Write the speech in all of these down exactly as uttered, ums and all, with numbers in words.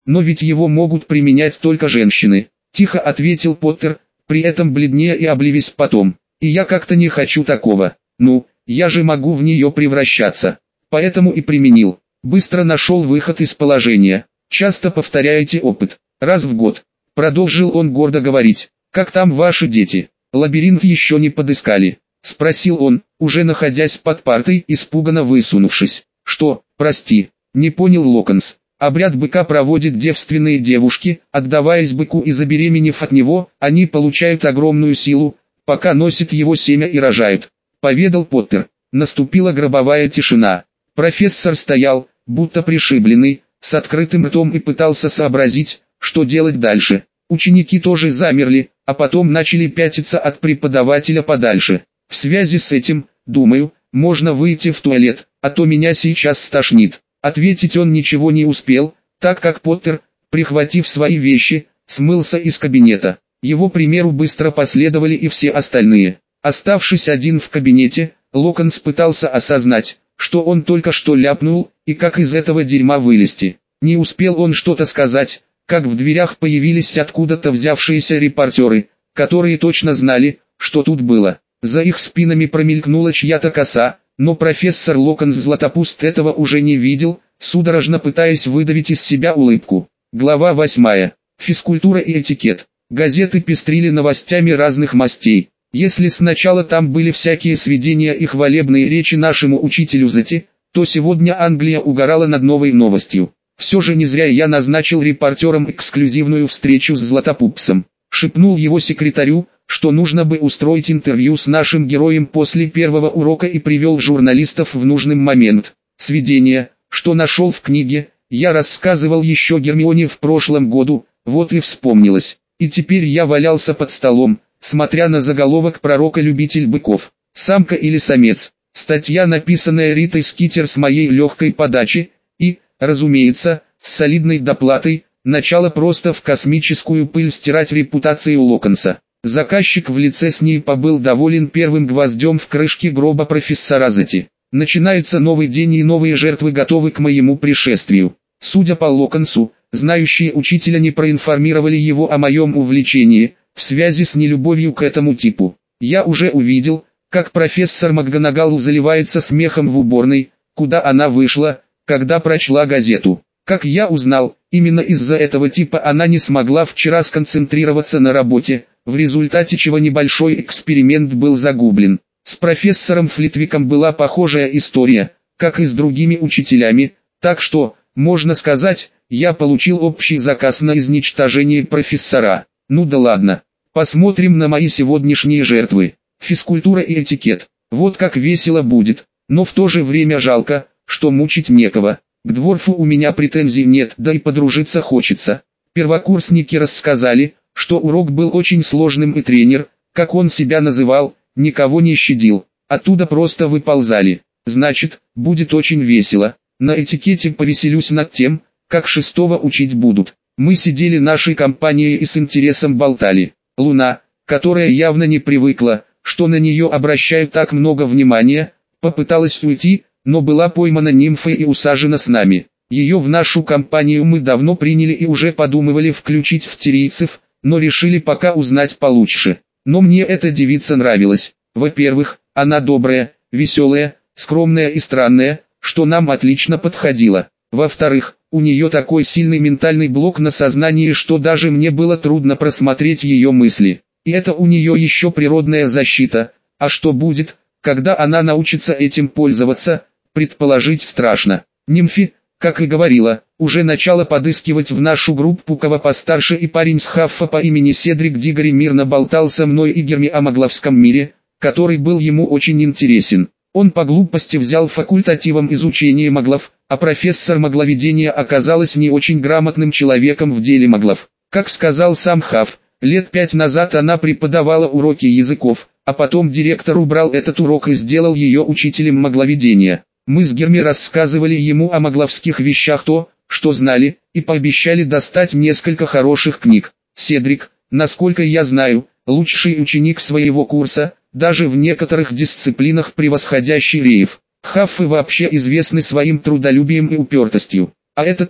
Но ведь его могут применять только женщины. Тихо ответил Поттер, при этом бледнее и обливясь потом. И я как-то не хочу такого. Ну, я же могу в нее превращаться. Поэтому и применил. Быстро нашел выход из положения. Часто повторяете опыт. Раз в год. Продолжил он гордо говорить. Как там ваши дети? Лабиринт еще не подыскали? Спросил он, уже находясь под партой, испуганно высунувшись. Что, прости, не понял Локонс. Обряд быка проводят девственные девушки, отдаваясь быку и забеременев от него, они получают огромную силу, пока носят его семя и рожают. Поведал Поттер. Наступила гробовая тишина. Профессор стоял, будто пришибленный, с открытым ртом и пытался сообразить, что делать дальше. Ученики тоже замерли, а потом начали пятиться от преподавателя подальше. В связи с этим, думаю, можно выйти в туалет, а то меня сейчас стошнит. Ответить он ничего не успел, так как Поттер, прихватив свои вещи, смылся из кабинета. Его примеру быстро последовали и все остальные. Оставшись один в кабинете, Локонс пытался осознать, что он только что ляпнул, и как из этого дерьма вылезти. Не успел он что-то сказать, как в дверях появились откуда-то взявшиеся репортеры, которые точно знали, что тут было. За их спинами промелькнула чья-то коса, но профессор Локонс Златопуст этого уже не видел, судорожно пытаясь выдавить из себя улыбку. Глава восьмая. Физкультура и этикет. Газеты пестрили новостями разных мастей. Если сначала там были всякие сведения и хвалебные речи нашему учителю Зати, то сегодня Англия угорала над новой новостью. Все же не зря я назначил репортерам эксклюзивную встречу с Златопупсом. Шепнул его секретарю, что нужно бы устроить интервью с нашим героем после первого урока и привел журналистов в нужный момент. Сведения, что нашел в книге, я рассказывал еще Гермионе в прошлом году, вот и вспомнилось. И теперь я валялся под столом, смотря на заголовок «Пророка-любитель быков». Самка или самец. Статья, написанная Ритой Скитер с моей легкой подачи, и, разумеется, с солидной доплатой, начало просто в космическую пыль стирать репутацию Локонса. Заказчик в лице СНИПа был доволен первым гвоздем в крышке гроба профессора Зати. Начинается новый день и новые жертвы готовы к моему пришествию. Судя по Локонсу, знающие учителя не проинформировали его о моем увлечении, в связи с нелюбовью к этому типу. Я уже увидел, как профессор МакГонагал заливается смехом в уборной, куда она вышла, когда прочла газету. Как я узнал, именно из-за этого типа она не смогла вчера сконцентрироваться на работе, в результате чего небольшой эксперимент был загублен. С профессором Флитвиком была похожая история, как и с другими учителями, так что, можно сказать, я получил общий заказ на изничтожение профессора. Ну да ладно, посмотрим на мои сегодняшние жертвы. Физкультура и этикет. Вот как весело будет, но в то же время жалко, что мучить некого. К Дворфу у меня претензий нет, да и подружиться хочется. Первокурсники рассказали, что урок был очень сложным и тренер, как он себя называл, никого не щадил, оттуда просто выползали. Значит, будет очень весело. На этикете повеселюсь над тем, как шестого учить будут. Мы сидели нашей компанией и с интересом болтали. Луна, которая явно не привыкла, что на нее обращают так много внимания, попыталась уйти, но была поймана нимфой и усажена с нами. Ее в нашу компанию мы давно приняли и уже подумывали включить в тирийцев, но решили пока узнать получше. Но мне эта девица нравилась. Во-первых, она добрая, веселая, скромная и странная, что нам отлично подходило. Во-вторых, у нее такой сильный ментальный блок на сознании, что даже мне было трудно просмотреть ее мысли. И это у нее еще природная защита. А что будет, когда она научится этим пользоваться, предположить страшно. Нимфи, как и говорила, уже начала подыскивать в нашу группу кого постарше, и парень с Хаффа по имени Седрик Дигори мирно болтал со мной и Герми о магловском мире, который был ему очень интересен. Он по глупости взял факультативом изучение маглов, а профессор магловедения оказалась не очень грамотным человеком в деле маглов. Как сказал сам Хафф, лет пять назад она преподавала уроки языков, а потом директор убрал этот урок и сделал ее учителем магловедения. Мы с Герми рассказывали ему о магловских вещах то, что знали, и пообещали достать несколько хороших книг. Седрик, насколько я знаю, лучший ученик своего курса, даже в некоторых дисциплинах превосходящий Реев. Хаффы вообще известны своим трудолюбием и упертостью. А этот тип,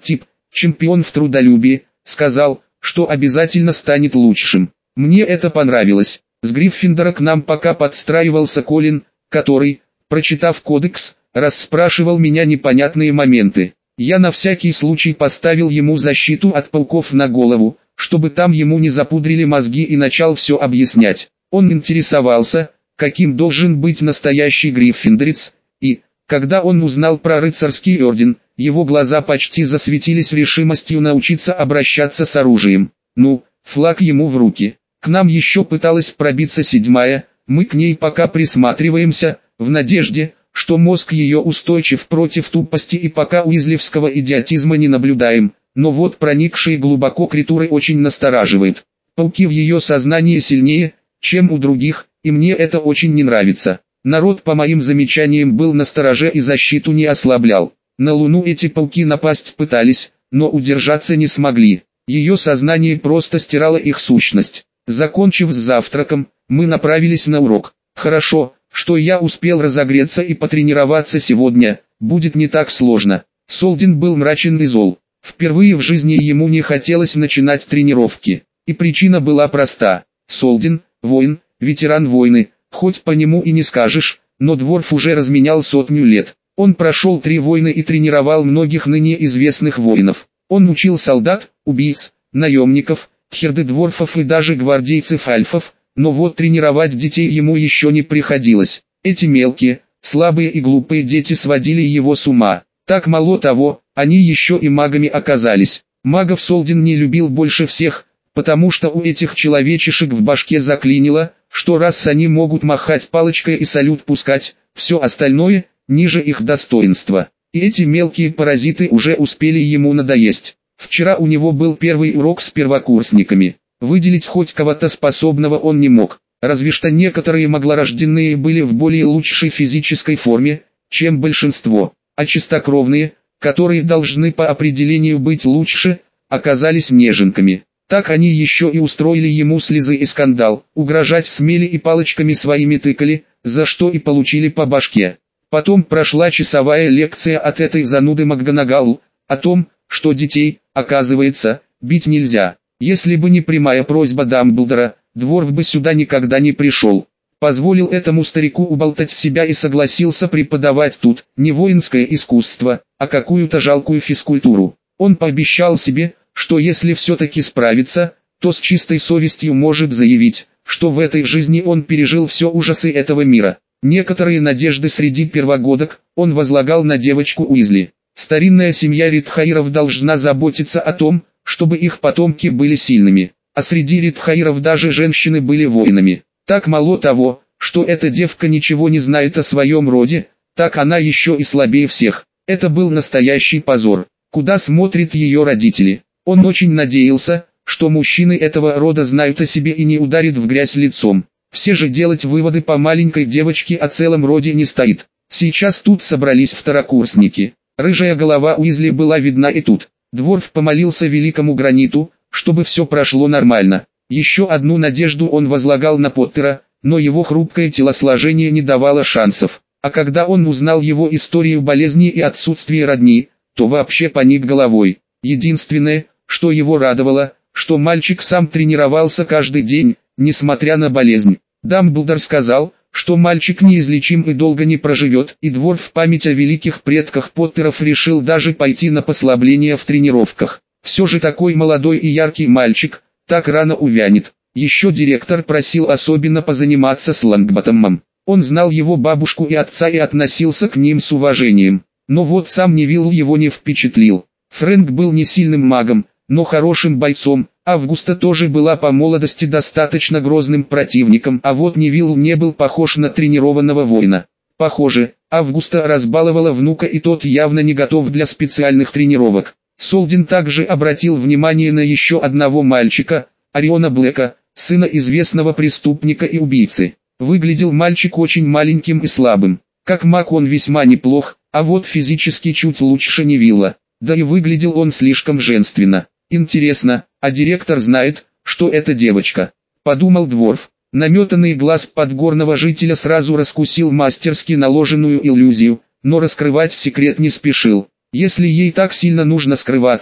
чемпион в трудолюбии, сказал, что обязательно станет лучшим. Мне это понравилось. С Гриффиндора к нам пока подстраивался Колин, который, прочитав кодекс, расспрашивал меня непонятные моменты. Я на всякий случай поставил ему защиту от пауков на голову, чтобы там ему не запудрили мозги, и начал все объяснять. Он интересовался, каким должен быть настоящий гриффиндорец, и, когда он узнал про рыцарский орден, его глаза почти засветились решимостью научиться обращаться с оружием. Ну, флаг ему в руки. К нам еще пыталась пробиться седьмая, мы к ней пока присматриваемся, в надежде, что мозг ее устойчив против тупости, и пока уизлевского идиотизма не наблюдаем, но вот проникшие глубоко критуры очень настораживает. Пауки в ее сознании сильнее, чем у других, и мне это очень не нравится. Народ, по моим замечаниям, был настороже и защиту не ослаблял. На Луну эти пауки напасть пытались, но удержаться не смогли. Ее сознание просто стирало их сущность. Закончив с завтраком, мы направились на урок. Хорошо, что я успел разогреться и потренироваться сегодня, будет не так сложно. Солдин был мрачен и зол. Впервые в жизни ему не хотелось начинать тренировки. И причина была проста. Солдин, воин, ветеран войны, хоть по нему и не скажешь, но Дворф уже разменял сотню лет. Он прошел три войны и тренировал многих ныне известных воинов. Он учил солдат, убийц, наемников, хердедворфов и даже гвардейцев-альфов, но вот тренировать детей ему еще не приходилось. Эти мелкие, слабые и глупые дети сводили его с ума. Так мало того, они еще и магами оказались. Магов Солдин не любил больше всех, потому что у этих человечишек в башке заклинило, что раз они могут махать палочкой и салют пускать, все остальное – ниже их достоинства. И эти мелкие паразиты уже успели ему надоесть. Вчера у него был первый урок с первокурсниками. Выделить хоть кого-то способного он не мог. Разве что некоторые маглорожденные были в более лучшей физической форме, чем большинство. А чистокровные, которые должны по определению быть лучше, оказались неженками. Так они еще и устроили ему слезы и скандал, угрожать смели и палочками своими тыкали, за что и получили по башке. Потом прошла часовая лекция от этой зануды МакГонагал, о том, что детей, оказывается, бить нельзя. Если бы не прямая просьба Дамблдора, Дворф бы сюда никогда не пришел. Позволил этому старику уболтать себя и согласился преподавать тут не воинское искусство, а какую-то жалкую физкультуру. Он пообещал себе, что если все-таки справится, то с чистой совестью может заявить, что в этой жизни он пережил все ужасы этого мира. Некоторые надежды среди первогодок он возлагал на девочку Уизли. Старинная семья Ритхаиров должна заботиться о том, чтобы их потомки были сильными, а среди Ритхаиров даже женщины были воинами. Так мало того, что эта девка ничего не знает о своем роде, так она еще и слабее всех. Это был настоящий позор. Куда смотрят ее родители? Он очень надеялся, что мужчины этого рода знают о себе и не ударят в грязь лицом. Все же делать выводы по маленькой девочке о целом роде не стоит. Сейчас тут собрались второкурсники. Рыжая голова Уизли была видна и тут. Дворф помолился великому граниту, чтобы все прошло нормально. Еще одну надежду он возлагал на Поттера, но его хрупкое телосложение не давало шансов. А когда он узнал его историю болезни и отсутствие родни, то вообще поник головой. Единственное, что его радовало, что мальчик сам тренировался каждый день, несмотря на болезнь. Дамблдор сказал, что мальчик неизлечим и долго не проживет, и Дворф в память о великих предках Поттеров решил даже пойти на послабление в тренировках. Все же такой молодой и яркий мальчик, так рано увянет. Еще директор просил особенно позаниматься с Лонгботтомом. Он знал его бабушку и отца и относился к ним с уважением. Но вот сам Невилл его не впечатлил. Фрэнк был не сильным магом, но хорошим бойцом. Августа тоже была по молодости достаточно грозным противником, а вот Невилл не был похож на тренированного воина. Похоже, Августа разбаловала внука, и тот явно не готов для специальных тренировок. Солдин также обратил внимание на еще одного мальчика, Ориона Блэка, сына известного преступника и убийцы. Выглядел мальчик очень маленьким и слабым. Как маг он весьма неплох, а вот физически чуть лучше Невилла. Да и выглядел он слишком женственно. Интересно, а директор знает, что это девочка? Подумал Дворф. Наметанный глаз подгорного жителя сразу раскусил мастерски наложенную иллюзию, но раскрывать секрет не спешил. Если ей так сильно нужно скрываться,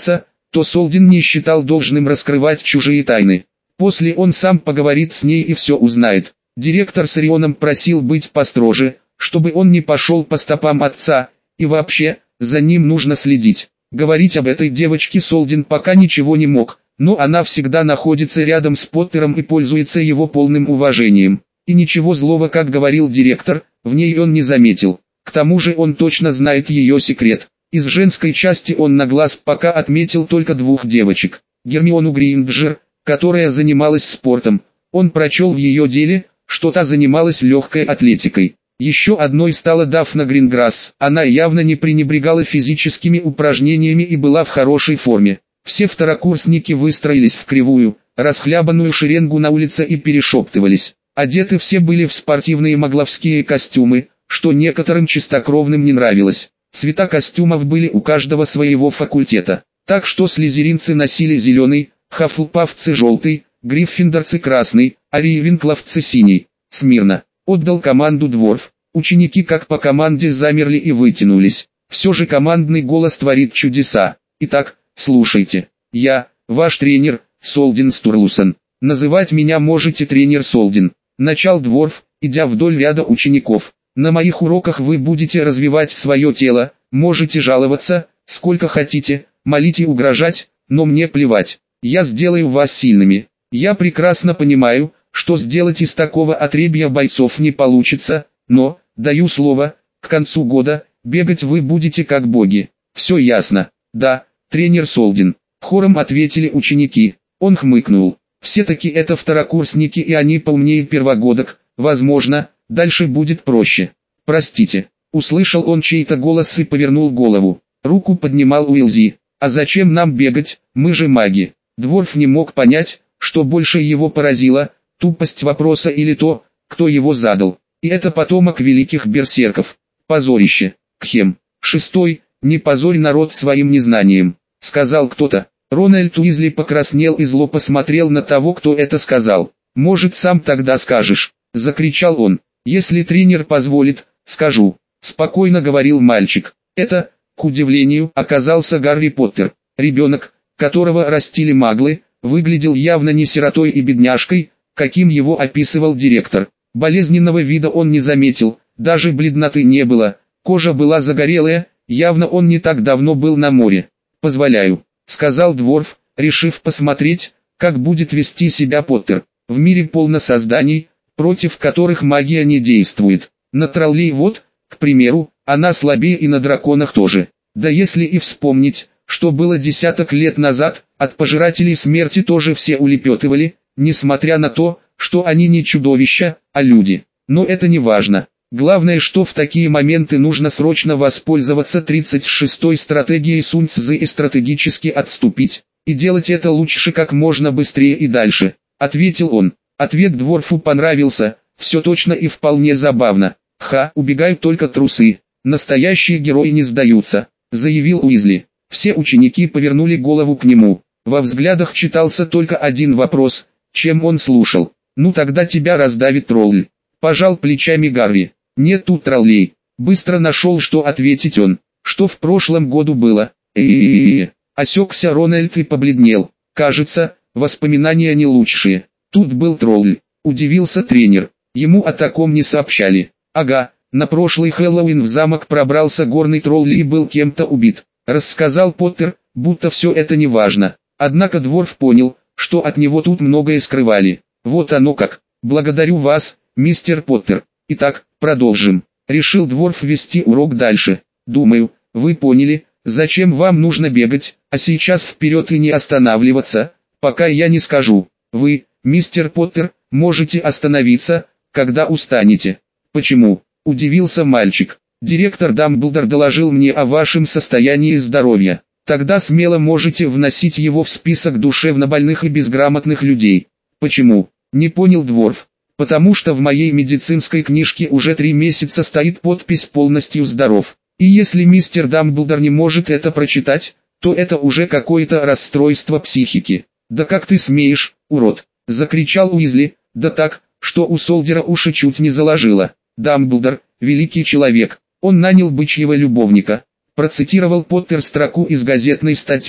то Солдин не считал должным раскрывать чужие тайны. После он сам поговорит с ней и все узнает. Директор с Орионом просил быть построже, чтобы он не пошел по стопам отца, и вообще, за ним нужно следить. Говорить об этой девочке Солдин пока ничего не мог, но она всегда находится рядом с Поттером и пользуется его полным уважением. И ничего злого, как говорил директор, в ней он не заметил. К тому же он точно знает ее секрет. Из женской части он на глаз пока отметил только двух девочек. Гермиону Грейнджер, которая занималась спортом. Он прочел в ее деле, что та занималась легкой атлетикой. Еще одной стала Дафна Гринграсс. Она явно не пренебрегала физическими упражнениями и была в хорошей форме. Все второкурсники выстроились в кривую, расхлябанную шеренгу на улице и перешептывались. Одеты все были в спортивные магловские костюмы, что некоторым чистокровным не нравилось. Цвета костюмов были у каждого своего факультета. Так что слизеринцы носили зеленый, хафлпафцы желтый, гриффиндорцы красный, а рейвенкловцы синий. Смирно. Отдал команду Дворф. Ученики как по команде замерли и вытянулись. Все же командный голос творит чудеса. Итак, слушайте. Я, ваш тренер, Солдин Стурлусон. Называть меня можете тренер Солдин. Начал Дворф, идя вдоль ряда учеников. На моих уроках вы будете развивать свое тело, можете жаловаться, сколько хотите, молить и угрожать, но мне плевать. Я сделаю вас сильными. Я прекрасно понимаю, что сделать из такого отребья бойцов не получится, но, даю слово, к концу года, бегать вы будете как боги. Все ясно? Да, тренер Солдин. Хором ответили ученики. Он хмыкнул. Все-таки это второкурсники и они поумнее первогодок, возможно, дальше будет проще. Простите. Услышал он чей-то голос и повернул голову. Руку поднимал Уилзи. А зачем нам бегать, мы же маги. Дворф не мог понять, что больше его поразило, тупость вопроса или то, кто его задал. И это потомок великих берсерков. Позорище. Кхем. Шестой, не позорь народ своим незнанием, сказал кто-то. Рональд Уизли покраснел и зло посмотрел на того, кто это сказал. «Может, сам тогда скажешь?» — закричал он. «Если тренер позволит, скажу», — спокойно говорил мальчик. Это, к удивлению, оказался Гарри Поттер. Ребенок, которого растили маглы, выглядел явно не сиротой и бедняжкой, каким его описывал директор. Болезненного вида он не заметил, даже бледноты не было, кожа была загорелая, явно он не так давно был на море. «Позволяю», — сказал Дворф, решив посмотреть, как будет вести себя Поттер. В мире полно созданий, против которых магия не действует. На троллей вот, к примеру, она слабее и на драконах тоже. Да если и вспомнить, что было десяток лет назад, от пожирателей смерти тоже все улепетывали, несмотря на то, что они не чудовища, а люди. Но это не важно. Главное, что в такие моменты нужно срочно воспользоваться тридцать шестой стратегией Сунь Цзы и стратегически отступить. И делать это лучше как можно быстрее и дальше, ответил он. Ответ Дворфу понравился, все точно и вполне забавно. Ха, убегают только трусы. Настоящие герои не сдаются, заявил Уизли. Все ученики повернули голову к нему. Во взглядах читался только один вопрос, чем он слушал. Ну тогда тебя раздавит тролль. Пожал плечами Гарри. Нет тут троллей. Быстро нашел, что ответить он. Что в прошлом году было? Э-э-э. Осекся Рональд и побледнел. Кажется, воспоминания не лучшие. Тут был тролль. Удивился тренер. Ему о таком не сообщали. Ага, на прошлый Хэллоуин в замок пробрался горный тролль и был кем-то убит. Рассказал Поттер, будто все это не важно. Однако Дворф понял, что от него тут многое скрывали. Вот оно как. Благодарю вас, мистер Поттер. Итак, продолжим. Решил Дворф вести урок дальше. Думаю, вы поняли, зачем вам нужно бегать, а сейчас вперед и не останавливаться, пока я не скажу. Вы, мистер Поттер, можете остановиться, когда устанете. Почему? Удивился мальчик. Директор Дамблдор доложил мне о вашем состоянии здоровья. Тогда смело можете вносить его в список душевнобольных и безграмотных людей. Почему? Не понял Дворф. Потому что в моей медицинской книжке уже три месяца стоит подпись «полностью здоров». И если мистер Дамблдор не может это прочитать, то это уже какое-то расстройство психики. «Да как ты смеешь, урод!» — закричал Уизли, да так, что у Солдера уши чуть не заложило. Дамблдор, великий человек, он нанял бычьего любовника. Процитировал Поттер строку из газетной статьи.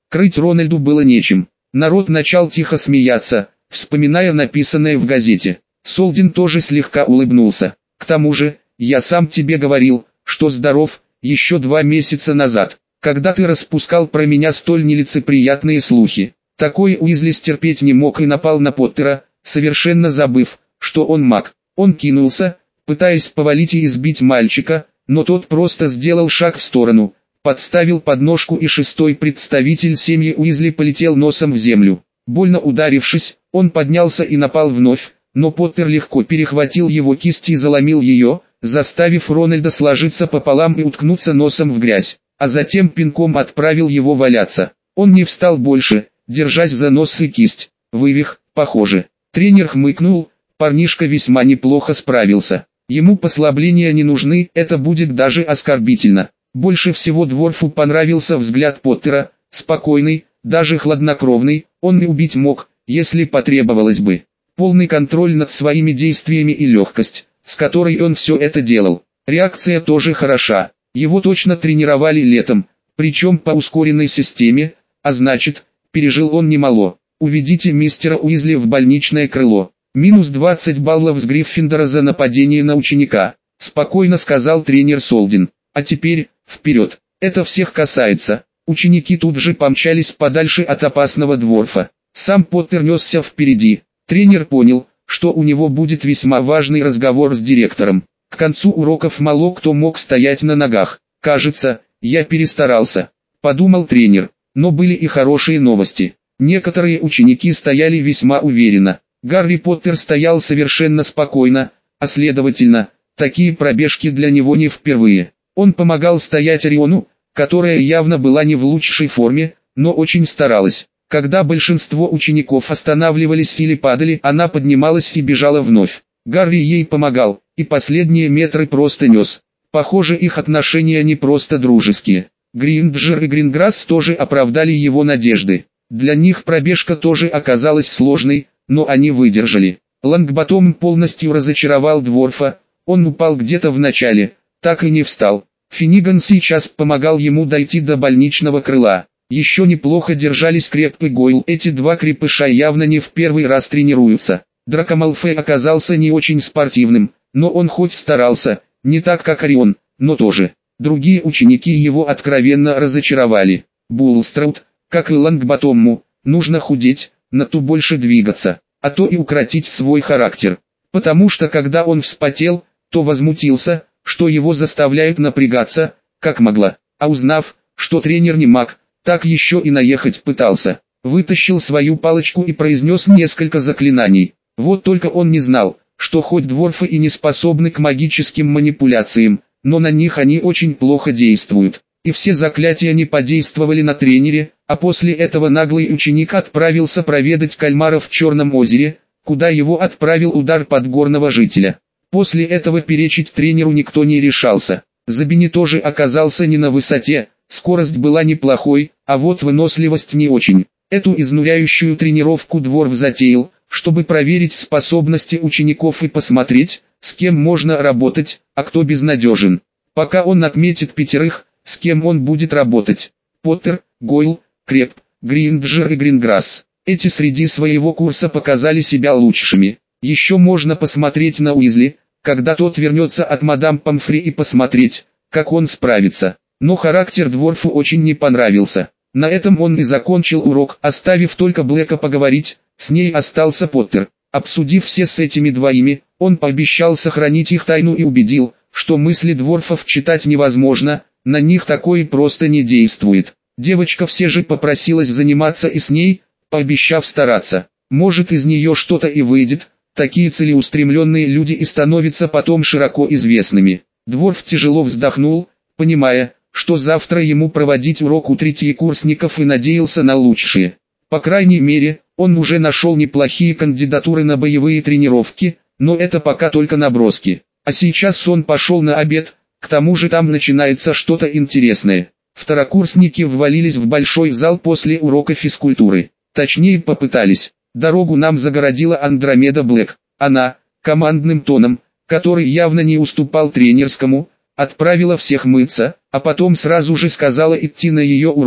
Крыть Рональду было нечем. Народ начал тихо смеяться, вспоминая написанное в газете. Солдин тоже слегка улыбнулся. К тому же, я сам тебе говорил, что здоров, еще два месяца назад, когда ты распускал про меня столь нелицеприятные слухи. Такой Уизли стерпеть не мог и напал на Поттера, совершенно забыв, что он маг. Он кинулся, пытаясь повалить и избить мальчика, но тот просто сделал шаг в сторону, подставил подножку, и шестой представитель семьи Уизли полетел носом в землю. Больно ударившись, он поднялся и напал вновь, но Поттер легко перехватил его кисть и заломил ее, заставив Рональда сложиться пополам и уткнуться носом в грязь, а затем пинком отправил его валяться. Он не встал больше, держась за нос и кисть. Вывих, похоже. Тренер хмыкнул, парнишка весьма неплохо справился. Ему послабления не нужны, это будет даже оскорбительно. Больше всего Дворфу понравился взгляд Поттера, спокойный, даже хладнокровный, он и убить мог, если потребовалось бы. Полный контроль над своими действиями и легкость, с которой он все это делал. Реакция тоже хороша. Его точно тренировали летом, причем по ускоренной системе, а значит, пережил он немало. Уведите мистера Уизли в больничное крыло. Минус двадцать баллов с Гриффиндора за нападение на ученика, спокойно сказал тренер Солдин. А теперь, вперед, это всех касается. Ученики тут же помчались подальше от опасного Дворфа. Сам Поттер несся впереди. Тренер понял, что у него будет весьма важный разговор с директором. К концу уроков мало кто мог стоять на ногах. «Кажется, я перестарался», — подумал тренер. Но были и хорошие новости. Некоторые ученики стояли весьма уверенно. Гарри Поттер стоял совершенно спокойно, а следовательно, такие пробежки для него не впервые. Он помогал стоять Ориону, которая явно была не в лучшей форме, но очень старалась. Когда большинство учеников останавливались или падали, она поднималась и бежала вновь. Гарри ей помогал, и последние метры просто нес. Похоже, их отношения не просто дружеские. Гринджер и Гринграсс тоже оправдали его надежды. Для них пробежка тоже оказалась сложной, но они выдержали. Лонгботом полностью разочаровал Дворфа, он упал где-то в начале, так и не встал. Финниган сейчас помогал ему дойти до больничного крыла. Еще неплохо держались Креб и Гойл, эти два крепыша явно не в первый раз тренируются. Драко Малфой оказался не очень спортивным, но он хоть старался, не так как Орион, но тоже. Другие ученики его откровенно разочаровали. Булстраут, как и Лонгботому, нужно худеть, на ту больше двигаться, а то и укротить свой характер. Потому что когда он вспотел, то возмутился, что его заставляют напрягаться, как могла, а узнав, что тренер не маг, так еще и наехать пытался. Вытащил свою палочку и произнес несколько заклинаний. Вот только он не знал, что хоть дворфы и не способны к магическим манипуляциям, но на них они очень плохо действуют. И все заклятия не подействовали на тренере, а после этого наглый ученик отправился проведать кальмаров в Черном озере, куда его отправил удар подгорного жителя. После этого перечить тренеру никто не решался. Забини тоже оказался не на высоте, скорость была неплохой, а вот выносливость не очень. Эту изнуряющую тренировку Дворф затеял, чтобы проверить способности учеников и посмотреть, с кем можно работать, а кто безнадежен. Пока он отметит пятерых, с кем он будет работать. Поттер, Гойл, Креб, Гринджер и Гринграсс. Эти среди своего курса показали себя лучшими. Еще можно посмотреть на Уизли, когда тот вернется от мадам Помфри, и посмотреть, как он справится. Но характер Дворфу очень не понравился. На этом он и закончил урок, оставив только Блэка поговорить, с ней остался Поттер. Обсудив все с этими двоими, он пообещал сохранить их тайну и убедил, что мысли Дворфов читать невозможно, на них такое просто не действует. Девочка все же попросилась заниматься и с ней, пообещав стараться. Может, из нее что-то и выйдет, такие целеустремленные люди и становятся потом широко известными. Дворф тяжело вздохнул, понимая, что завтра ему проводить урок у третьекурсников, и надеялся на лучшее. По крайней мере, он уже нашел неплохие кандидатуры на боевые тренировки, но это пока только наброски. А сейчас он пошел на обед, к тому же там начинается что-то интересное. Второкурсники ввалились в большой зал после урока физкультуры. Точнее, попытались. Дорогу нам загородила Андромеда Блэк. Она, командным тоном, который явно не уступал тренерскому, отправила всех мыться, а потом сразу же сказала идти на ее урок,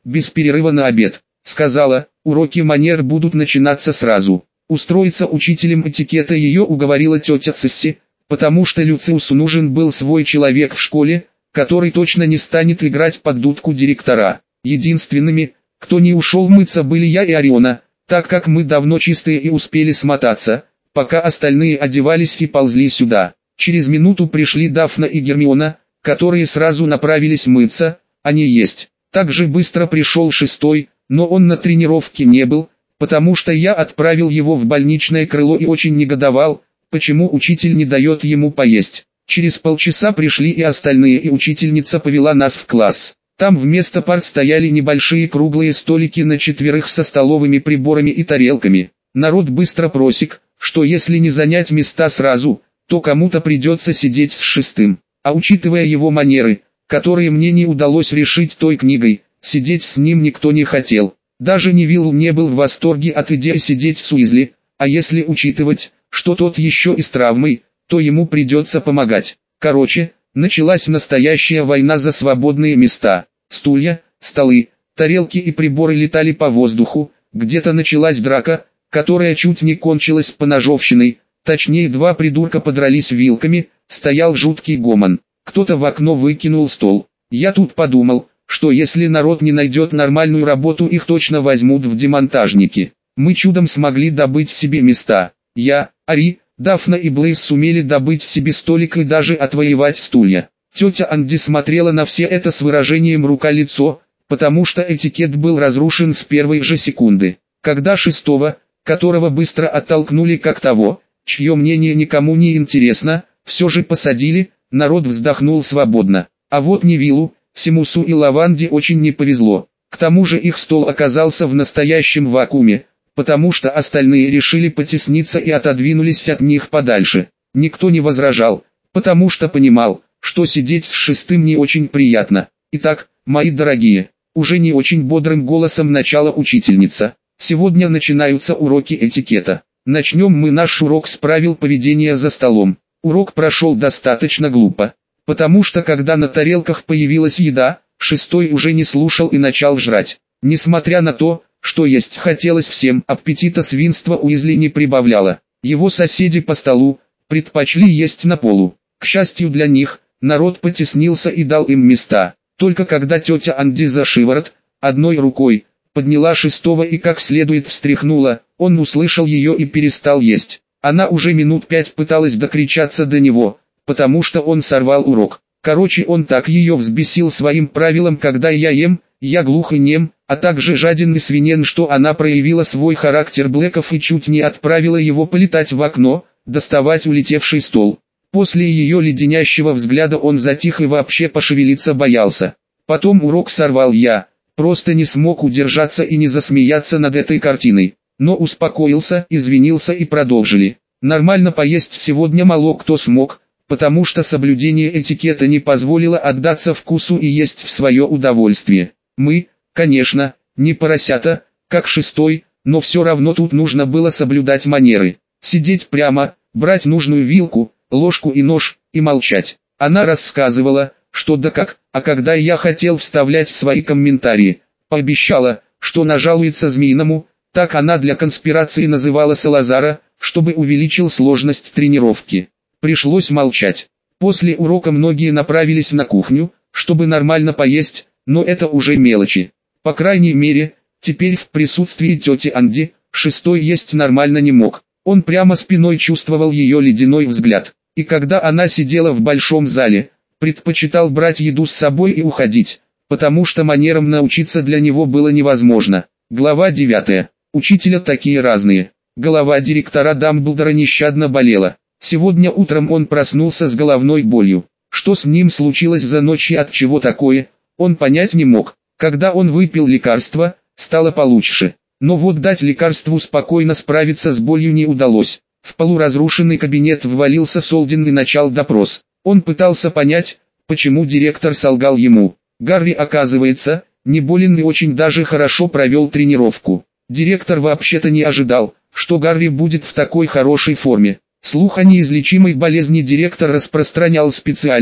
без перерыва на обед. Сказала, уроки манер будут начинаться сразу. Устроиться учителем этикета ее уговорила тетя Цисси, потому что Люциусу нужен был свой человек в школе, который точно не станет играть под дудку директора. Единственными, кто не ушел мыться, были я и Ориона, так как мы давно чистые и успели смотаться, пока остальные одевались и ползли сюда. Через минуту пришли Дафна и Гермиона, которые сразу направились мыться, а не есть. Также быстро пришел шестой, но он на тренировке не был, потому что я отправил его в больничное крыло и очень негодовал, почему учитель не дает ему поесть. Через полчаса пришли и остальные, и учительница повела нас в класс. Там вместо парт стояли небольшие круглые столики на четверых со столовыми приборами и тарелками. Народ быстро просек, что если не занять места сразу, то кому-то придется сидеть с шестым. А учитывая его манеры, которые мне не удалось решить той книгой, сидеть с ним никто не хотел. Даже Невилл не был в восторге от идеи сидеть с Уизли, а если учитывать, что тот еще и с травмой, то ему придется помогать. Короче, началась настоящая война за свободные места. Стулья, столы, тарелки и приборы летали по воздуху, где-то началась драка, которая чуть не кончилась поножовщиной, точнее два придурка подрались вилками, стоял жуткий гомон. Кто-то в окно выкинул стол. Я тут подумал, что если народ не найдет нормальную работу, их точно возьмут в демонтажники. Мы чудом смогли добыть себе места. Я, Ари, Дафна и Блейз сумели добыть себе столик и даже отвоевать стулья. Тетя Анди смотрела на все это с выражением рука-лицо, потому что этикет был разрушен с первой же секунды. Когда шестого, которого быстро оттолкнули как того, чье мнение никому не интересно, все же посадили, народ вздохнул свободно. А вот Невиллу, Симусу и Лаванде очень не повезло. К тому же их стол оказался в настоящем вакууме, потому что остальные решили потесниться и отодвинулись от них подальше. Никто не возражал, потому что понимал, что сидеть с шестым не очень приятно. Итак, мои дорогие, уже не очень бодрым голосом начала учительница. Сегодня начинаются уроки этикета. Начнем мы наш урок с правил поведения за столом. Урок прошел достаточно глупо, потому что когда на тарелках появилась еда, шестой уже не слушал и начал жрать. Несмотря на то, что есть хотелось всем, аппетита свинства Уизли не прибавляло. Его соседи по столу предпочли есть на полу. К счастью для них, народ потеснился и дал им места. Только когда тетя Анди за шиворот, одной рукой, подняла шестого и как следует встряхнула, он услышал ее и перестал есть. Она уже минут пять пыталась докричаться до него, потому что он сорвал урок. Короче, он так ее взбесил своим правилом: когда я ем, я глух и нем, а также жаден и свинен, что она проявила свой характер Блэков и чуть не отправила его полетать в окно, доставать улетевший стол. После ее леденящего взгляда он затих и вообще пошевелиться боялся. Потом урок сорвал я, просто не смог удержаться и не засмеяться над этой картиной. Но успокоился, извинился и продолжили. Нормально поесть сегодня мало кто смог, потому что соблюдение этикета не позволило отдаться вкусу и есть в свое удовольствие. Мы, конечно, не поросята, как шестой, но все равно тут нужно было соблюдать манеры. Сидеть прямо, брать нужную вилку, ложку и нож, и молчать. Она рассказывала, что да как, а когда я хотел вставлять свои комментарии, пообещала, что нажалуется Змеиному. Так она для конспирации называла Салазара, чтобы увеличил сложность тренировки. Пришлось молчать. После урока многие направились на кухню, чтобы нормально поесть, но это уже мелочи. По крайней мере, теперь в присутствии тети Анди, шестой есть нормально не мог. Он прямо спиной чувствовал ее ледяной взгляд. И когда она сидела в большом зале, предпочитал брать еду с собой и уходить, потому что манерам научиться для него было невозможно. Глава девятая. Учителя такие разные. Голова директора Дамблдора нещадно болела. Сегодня утром он проснулся с головной болью. Что с ним случилось за ночь и от чего такое, он понять не мог. Когда он выпил лекарство, стало получше. Но вот дать лекарству спокойно справиться с болью не удалось. В полуразрушенный кабинет ввалился Солдин и начал допрос. Он пытался понять, почему директор солгал ему. Гарри, оказывается, не болен и очень даже хорошо провел тренировку. Директор вообще-то не ожидал, что Гарри будет в такой хорошей форме. Слух о неизлечимой болезни директор распространял специально,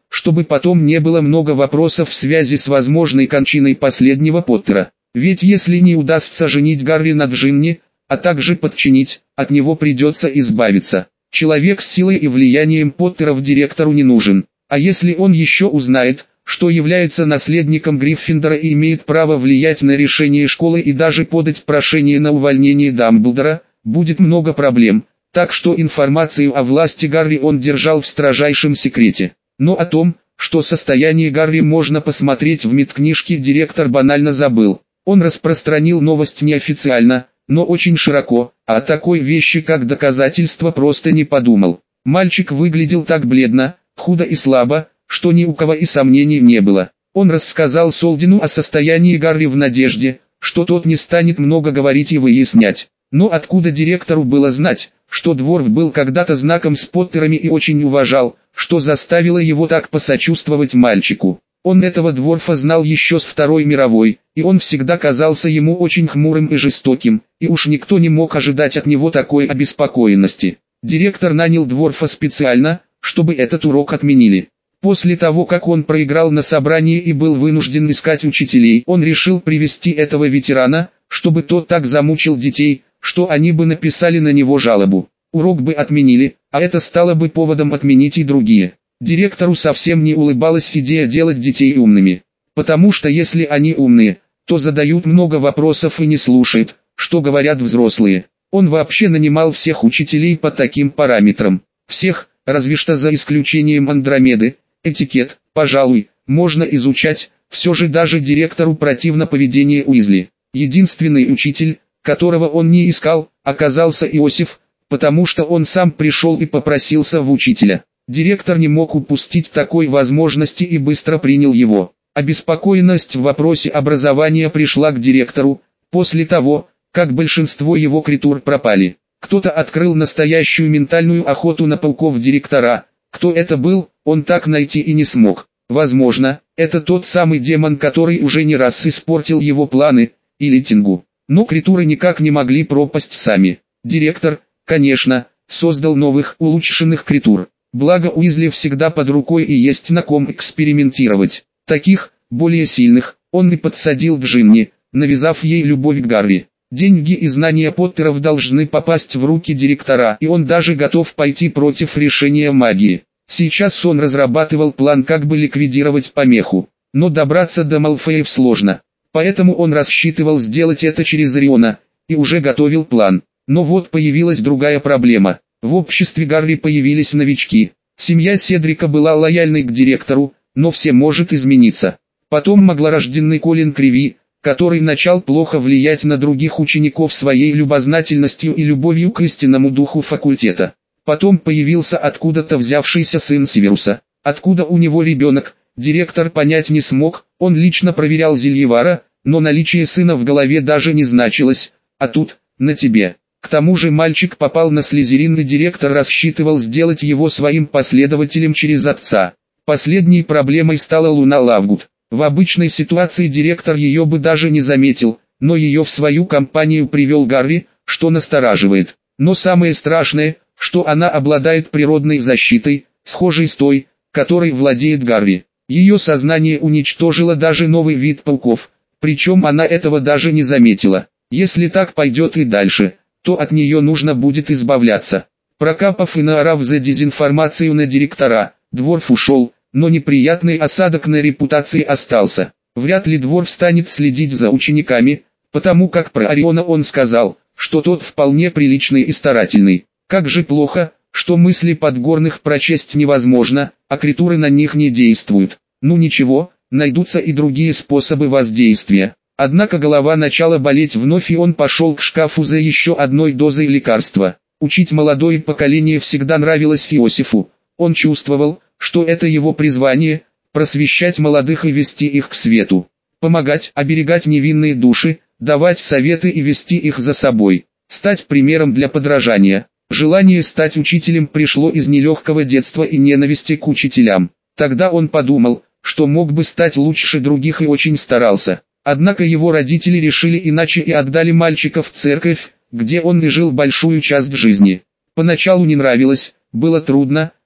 чтобы потом не было много вопросов в связи с возможной кончиной последнего Поттера. Ведь если не удастся женить Гарри на Джинни, а также подчинить, от него придется избавиться. Человек с силой и влиянием Поттеров директору не нужен. А если он еще узнает, что является наследником Гриффиндора и имеет право влиять на решение школы и даже подать прошение на увольнение Дамблдора, будет много проблем. Так что информацию о власти Гарри он держал в строжайшем секрете. Но о том, что состояние Гарри можно посмотреть в медкнижке, директор банально забыл. Он распространил новость неофициально, но очень широко, а о такой вещи как доказательство просто не подумал. Мальчик выглядел так бледно, худо и слабо, что ни у кого и сомнений не было. Он рассказал Солдину о состоянии Гарри в надежде, что тот не станет много говорить и выяснять. Но откуда директору было знать, что Дворф был когда-то знаком с Поттерами и очень уважал, что заставило его так посочувствовать мальчику. Он этого Дворфа знал еще с Второй мировой, и он всегда казался ему очень хмурым и жестоким, и уж никто не мог ожидать от него такой обеспокоенности. Директор нанял Дворфа специально, чтобы этот урок отменили. После того, как он проиграл на собрании и был вынужден искать учителей, он решил привести этого ветерана, чтобы тот так замучил детей, что они бы написали на него жалобу. Урок бы отменили, а это стало бы поводом отменить и другие. Директору совсем не улыбалась идея делать детей умными. Потому что если они умные, то задают много вопросов и не слушают, что говорят взрослые. Он вообще нанимал всех учителей по таким параметрам. Всех, разве что за исключением Андромеды. Этикет, пожалуй, можно изучать, все же даже директору противно поведение Уизли. Единственный учитель, которого он не искал, оказался Иосиф, потому что он сам пришел и попросился в учителя. Директор не мог упустить такой возможности и быстро принял его. Обеспокоенность в вопросе образования пришла к директору, после того, как большинство его критур пропали. Кто-то открыл настоящую ментальную охоту на пауков директора. Кто это был, он так найти и не смог. Возможно, это тот самый демон, который уже не раз испортил его планы, или Тингу. Но критуры никак не могли пропасть сами. Директор, конечно, создал новых, улучшенных критур. Благо Уизли всегда под рукой и есть на ком экспериментировать. Таких, более сильных, он и подсадил Джинни, навязав ей любовь к Гарри. Деньги и знания Поттеров должны попасть в руки директора, и он даже готов пойти против решения магии. Сейчас он разрабатывал план, как бы ликвидировать помеху. Но добраться до Малфоев сложно. Поэтому он рассчитывал сделать это через Ориона, и уже готовил план. Но вот появилась другая проблема. В обществе Гарри появились новички. Семья Седрика была лояльной к директору, но все может измениться. Потом маглорожденный Колин Криви, который начал плохо влиять на других учеников своей любознательностью и любовью к истинному духу факультета. Потом появился откуда-то взявшийся сын Северуса. Откуда у него ребенок, директор понять не смог, он лично проверял Зельевара, но наличие сына в голове даже не значилось, а тут, на тебе. К тому же мальчик попал на Слизерин, и директор рассчитывал сделать его своим последователем через отца. Последней проблемой стала Луна Лавгуд. В обычной ситуации директор ее бы даже не заметил, но ее в свою компанию привел Гарри, что настораживает. Но самое страшное, что она обладает природной защитой, схожей с той, которой владеет Гарри. Ее сознание уничтожило даже новый вид пауков, причем она этого даже не заметила. Если так пойдет и дальше, то от нее нужно будет избавляться. Прокапав и наорав за дезинформацию на директора, Дворф ушел, но неприятный осадок на репутации остался. Вряд ли Дворф станет следить за учениками, потому как про Ориона он сказал, что тот вполне приличный и старательный. Как же плохо, что мысли подгорных прочесть невозможно, а критуры на них не действуют. Ну ничего, найдутся и другие способы воздействия. Однако голова начала болеть вновь, и он пошел к шкафу за еще одной дозой лекарства. Учить молодое поколение всегда нравилось Иосифу. Он чувствовал, что это его призвание – просвещать молодых и вести их к свету. Помогать, оберегать невинные души, давать советы и вести их за собой. Стать примером для подражания. Желание стать учителем пришло из нелегкого детства и ненависти к учителям. Тогда он подумал, что мог бы стать лучше других, и очень старался. Однако его родители решили иначе и отдали мальчика в церковь, где он и жил большую часть жизни. Поначалу не нравилось, было трудно,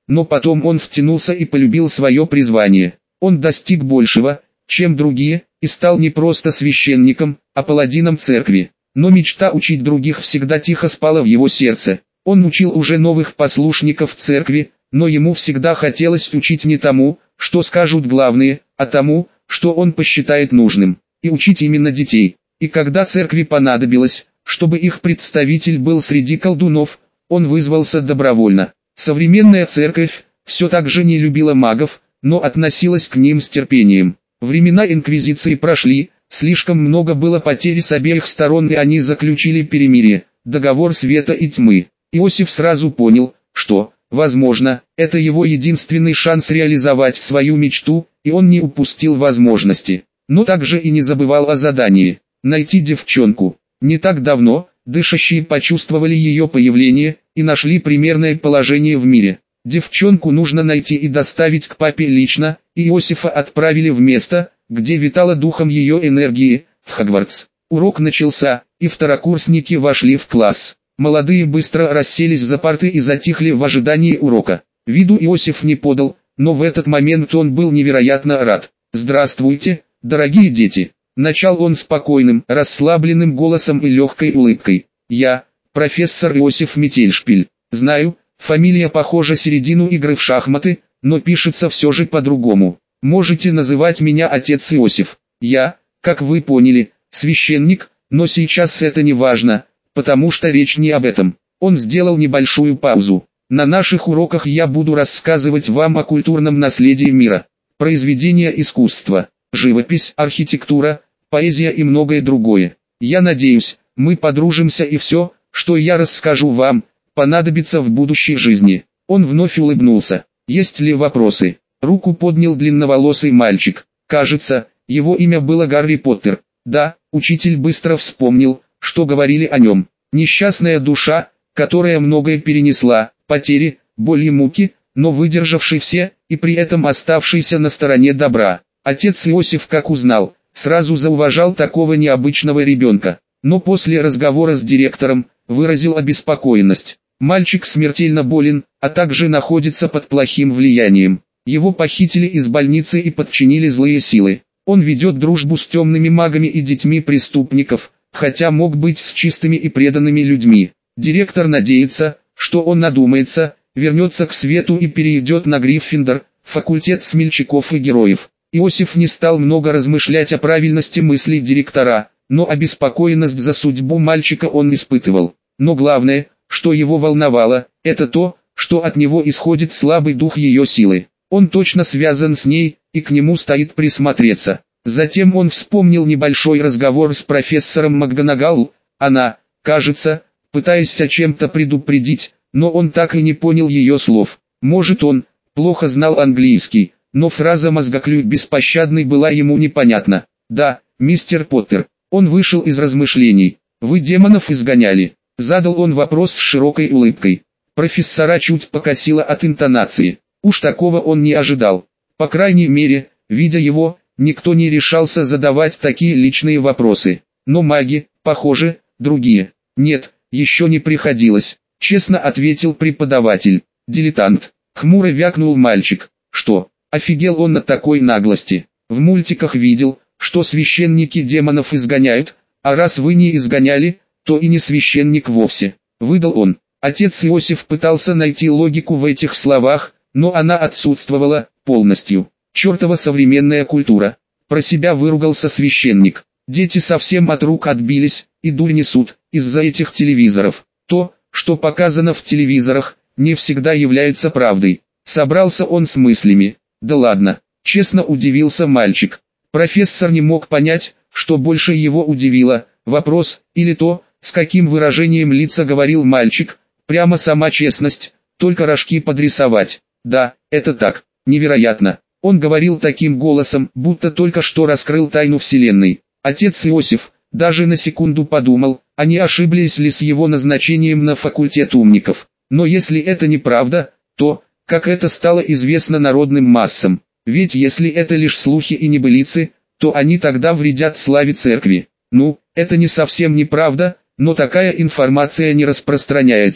но потом он втянулся и полюбил свое призвание. Он достиг большего, чем другие, и стал не просто священником, а паладином церкви. Но мечта учить других всегда тихо спала в его сердце. Он учил уже новых послушников церкви, но ему всегда хотелось учить не тому, что скажут главные, а тому, что он посчитает нужным, и учить именно детей. И когда церкви понадобилось, чтобы их представитель был среди колдунов, он вызвался добровольно. Современная церковь все так же не любила магов, но относилась к ним с терпением. Времена инквизиции прошли, слишком много было потерь с обеих сторон, и они заключили перемирие, договор света и тьмы. Иосиф сразу понял, что, возможно, это его единственный шанс реализовать свою мечту, и он не упустил возможности. Но также и не забывал о задании – найти девчонку. Не так давно, дышащие почувствовали ее появление и нашли примерное положение в мире. Девчонку нужно найти и доставить к папе лично, и Иосифа отправили в место, где витала духом ее энергии, в Хогвартс. Урок начался, и второкурсники вошли в класс. Молодые быстро расселись за парты и затихли в ожидании урока. Виду Иосиф не подал, но в этот момент он был невероятно рад. «Здравствуйте, дорогие дети!» Начал он спокойным, расслабленным голосом и легкой улыбкой. «Я, профессор Иосиф Метельшпиль. Знаю, фамилия похожа середину игры в шахматы, но пишется все же по-другому. Можете называть меня отец Иосиф. Я, как вы поняли, священник, но сейчас это не важно, потому что речь не об этом». Он сделал небольшую паузу. «На наших уроках я буду рассказывать вам о культурном наследии мира, произведения искусства, живопись, архитектура, поэзия и многое другое. Я надеюсь, мы подружимся, и все, что я расскажу вам, понадобится в будущей жизни». Он вновь улыбнулся. «Есть ли вопросы?» Руку поднял длинноволосый мальчик. Кажется, его имя было Гарри Поттер. Да, учитель быстро вспомнил, что говорили о нем. Несчастная душа, которая многое перенесла, потери, боль и муки, но выдержавший все, и при этом оставшийся на стороне добра. Отец Иосиф, как узнал, сразу зауважал такого необычного ребенка, но после разговора с директором, выразил обеспокоенность. Мальчик смертельно болен, а также находится под плохим влиянием. Его похитили из больницы и подчинили злые силы. Он ведет дружбу с темными магами и детьми преступников, хотя мог быть с чистыми и преданными людьми. Директор надеется, что он надумается, вернется к свету и перейдет на Гриффиндор, факультет смельчаков и героев. Иосиф не стал много размышлять о правильности мыслей директора, но обеспокоенность за судьбу мальчика он испытывал. Но главное, что его волновало, это то, что от него исходит слабый дух ее силы. Он точно связан с ней, и к нему стоит присмотреться. Затем он вспомнил небольшой разговор с профессором МакГонагал. Она, кажется, пытаясь о чем-то предупредить, но он так и не понял ее слов. Может, он плохо знал английский, но фраза «мозгоклюй беспощадный» была ему непонятна. «Да, мистер Поттер». Он вышел из размышлений. «Вы демонов изгоняли?» Задал он вопрос с широкой улыбкой. Профессора чуть покосило от интонации. Уж такого он не ожидал. По крайней мере, видя его, никто не решался задавать такие личные вопросы. Но маги, похоже, другие. «Нет, еще не приходилось», — честно ответил преподаватель. «Дилетант». Хмуро вякнул мальчик. «Что, офигел он от такой наглости? В мультиках видел, что священники демонов изгоняют, а раз вы не изгоняли, то и не священник вовсе», — выдал он. Отец Иосиф пытался найти логику в этих словах, но она отсутствовала полностью. «Чертова современная культура!» Про себя выругался священник. «Дети совсем от рук отбились, и дурь несут, из-за этих телевизоров. То, что показано в телевизорах, не всегда является правдой». Собрался он с мыслями. «Да ладно», — честно удивился мальчик. Профессор не мог понять, что больше его удивило, вопрос, или то, с каким выражением лица говорил мальчик, прямо сама честность, только рожки подрисовать. «Да, это так, невероятно». Он говорил таким голосом, будто только что раскрыл тайну Вселенной. Отец Иосиф даже на секунду подумал, а не ошиблись ли с его назначением на факультет умников. Но если это неправда, то, как это стало известно народным массам, ведь если это лишь слухи и небылицы, то они тогда вредят славе церкви. Ну, это не совсем неправда, но такая информация не распространяется.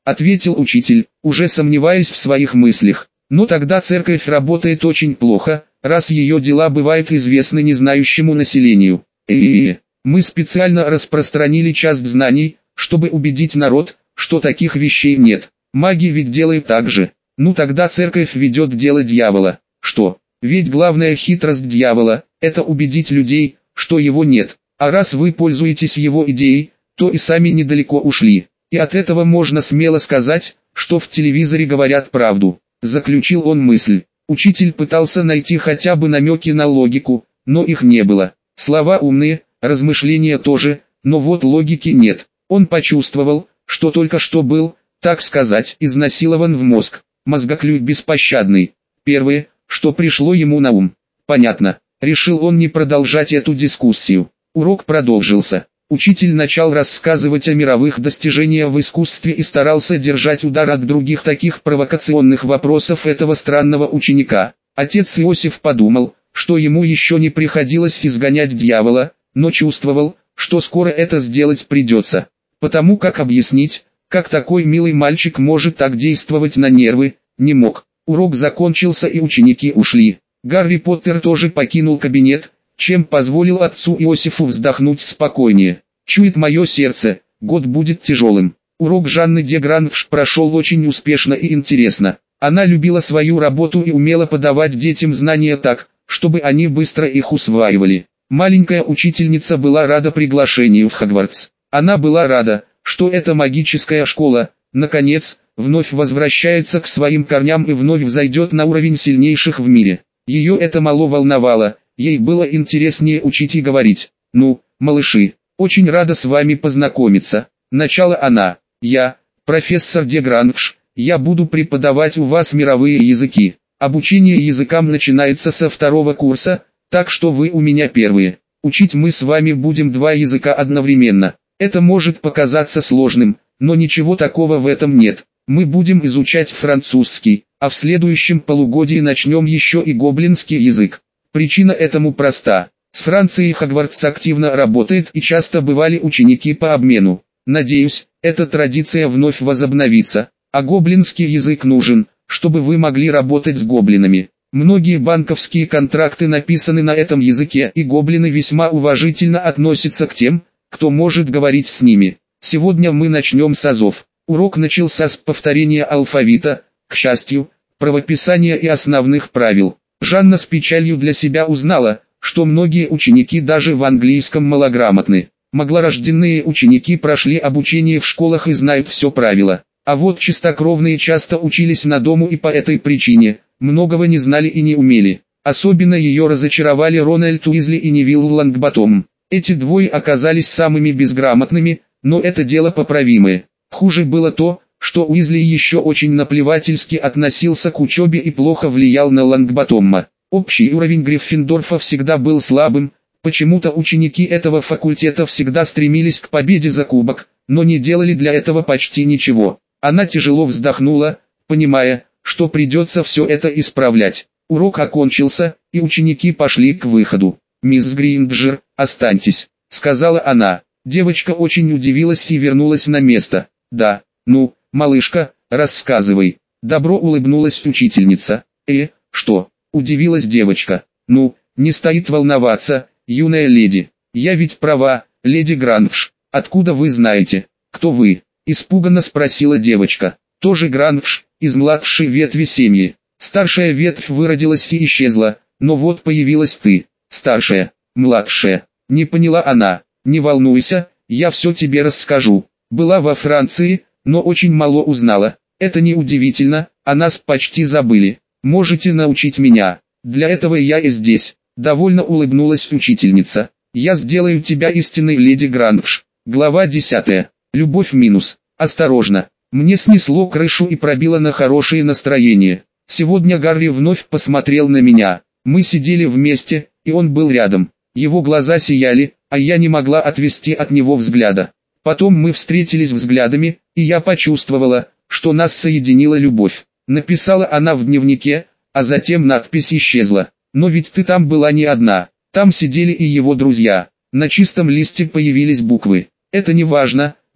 ответил учитель, уже сомневаясь в своих мыслях. Но тогда церковь работает очень плохо, раз ее дела бывают известны незнающему населению. И мы специально распространили часть знаний, чтобы убедить народ, что таких вещей нет. Маги ведь делают так же. Ну тогда церковь ведет дело дьявола. Что? Ведь главная хитрость дьявола – это убедить людей, что его нет. А раз вы пользуетесь его идеей, то и сами недалеко ушли. И от этого можно смело сказать, что в телевизоре говорят правду. Заключил он мысль. Учитель пытался найти хотя бы намеки на логику, но их не было. Слова умные, размышления тоже, но вот логики нет. Он почувствовал, что только что был, так сказать, изнасилован в мозг. Мозгоклюй беспощадный. Первое, что пришло ему на ум. Понятно. Решил он не продолжать эту дискуссию. Урок продолжился. Учитель начал рассказывать о мировых достижениях в искусстве и старался держать удар от других таких провокационных вопросов этого странного ученика. Отец Иосиф подумал, что ему еще не приходилось изгонять дьявола, но чувствовал, что скоро это сделать придется. Потому как объяснить, как такой милый мальчик может так действовать на нервы, не мог. Урок закончился и ученики ушли. Гарри Поттер тоже покинул кабинет, чем позволил отцу Иосифу вздохнуть спокойнее. Чует мое сердце, год будет тяжелым. Урок Жанны де Гранвш прошел очень успешно и интересно. Она любила свою работу и умела подавать детям знания так, чтобы они быстро их усваивали. Маленькая учительница была рада приглашению в Хогвартс. Она была рада, что эта магическая школа, наконец, вновь возвращается к своим корням и вновь взойдет на уровень сильнейших в мире. Ее это мало волновало. Ей было интереснее учить и говорить. «Ну, малыши, очень рада с вами познакомиться», — начала она. «Я, профессор де Гранвш, я буду преподавать у вас мировые языки. Обучение языкам начинается со второго курса, так что вы у меня первые. Учить мы с вами будем два языка одновременно. Это может показаться сложным, но ничего такого в этом нет. Мы будем изучать французский, а в следующем полугодии начнем еще и гоблинский язык. Причина этому проста. С Францией Хогвартс активно работает и часто бывали ученики по обмену. Надеюсь, эта традиция вновь возобновится, а гоблинский язык нужен, чтобы вы могли работать с гоблинами. Многие банковские контракты написаны на этом языке, и гоблины весьма уважительно относятся к тем, кто может говорить с ними. Сегодня мы начнем с азов. Урок начался с повторения алфавита, к счастью, правописания и основных правил. Жанна с печалью для себя узнала, что многие ученики даже в английском малограмотны. Маглорожденные ученики прошли обучение в школах и знают все правила. А вот чистокровные часто учились на дому и по этой причине, многого не знали и не умели. Особенно ее разочаровали Рональд Уизли и Невилл Лонгботтом. Эти двое оказались самыми безграмотными, но это дело поправимое. Хуже было то, что Уизли еще очень наплевательски относился к учебе и плохо влиял на Лонгботтома. Общий уровень Гриффиндорфа всегда был слабым, почему-то ученики этого факультета всегда стремились к победе за кубок, но не делали для этого почти ничего. Она тяжело вздохнула, понимая, что придется все это исправлять. Урок окончился, и ученики пошли к выходу. «Мисс Гринджер, останьтесь», — сказала она. Девочка очень удивилась и вернулась на место. «Да, ну, малышка, рассказывай». Добро улыбнулась учительница. «Э, что?» — удивилась девочка. «Ну, не стоит волноваться, юная леди. Я ведь права, леди Гранвш. Откуда вы знаете? Кто вы?» — испуганно спросила девочка. «Тоже Гранвш, из младшей ветви семьи. Старшая ветвь выродилась и исчезла, но вот появилась ты. Старшая, младшая». Не поняла она. «Не волнуйся, я все тебе расскажу. Была во Франции, но очень мало узнала. Это не удивительно, о нас почти забыли. Можете научить меня. Для этого я и здесь». Довольно улыбнулась учительница. «Я сделаю тебя истинной леди Гранвш». Глава десятая. Любовь минус. Осторожно. Мне снесло крышу и пробило на хорошее настроение. Сегодня Гарри вновь посмотрел на меня. Мы сидели вместе, и он был рядом. Его глаза сияли, а я не могла отвести от него взгляда. Потом мы встретились взглядами, и я почувствовала, что нас соединила любовь. Написала она в дневнике, а затем надпись исчезла. Но ведь ты там была не одна. Там сидели и его друзья. На чистом листе появились буквы. Это не важно,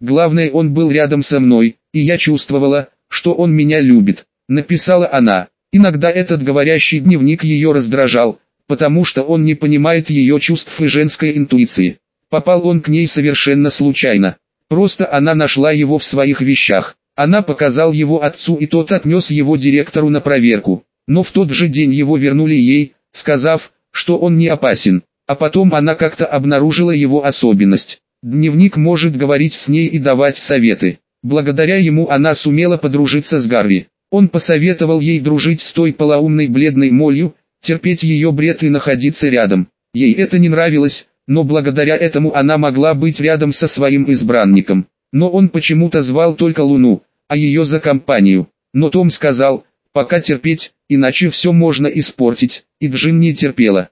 Главное, он был рядом со мной, и я чувствовала, что он меня любит, написала она. Иногда этот говорящий дневник ее раздражал, потому что он не понимает ее чувств и женской интуиции. Попал он к ней совершенно случайно. Просто она нашла его в своих вещах. Она показал его отцу, и тот отнес его директору на проверку. Но в тот же день его вернули ей, сказав, что он не опасен. А потом она как-то обнаружила его особенность. Дневник может говорить с ней и давать советы. Благодаря ему она сумела подружиться с Гарри. Он посоветовал ей дружить с той полоумной бледной молью, терпеть ее бред и находиться рядом. Ей это не нравилось, но благодаря этому она могла быть рядом со своим избранником. Но он почему-то звал только Луну, а ее за компанию. Но Том сказал, пока терпеть, иначе все можно испортить, и Джин не терпела.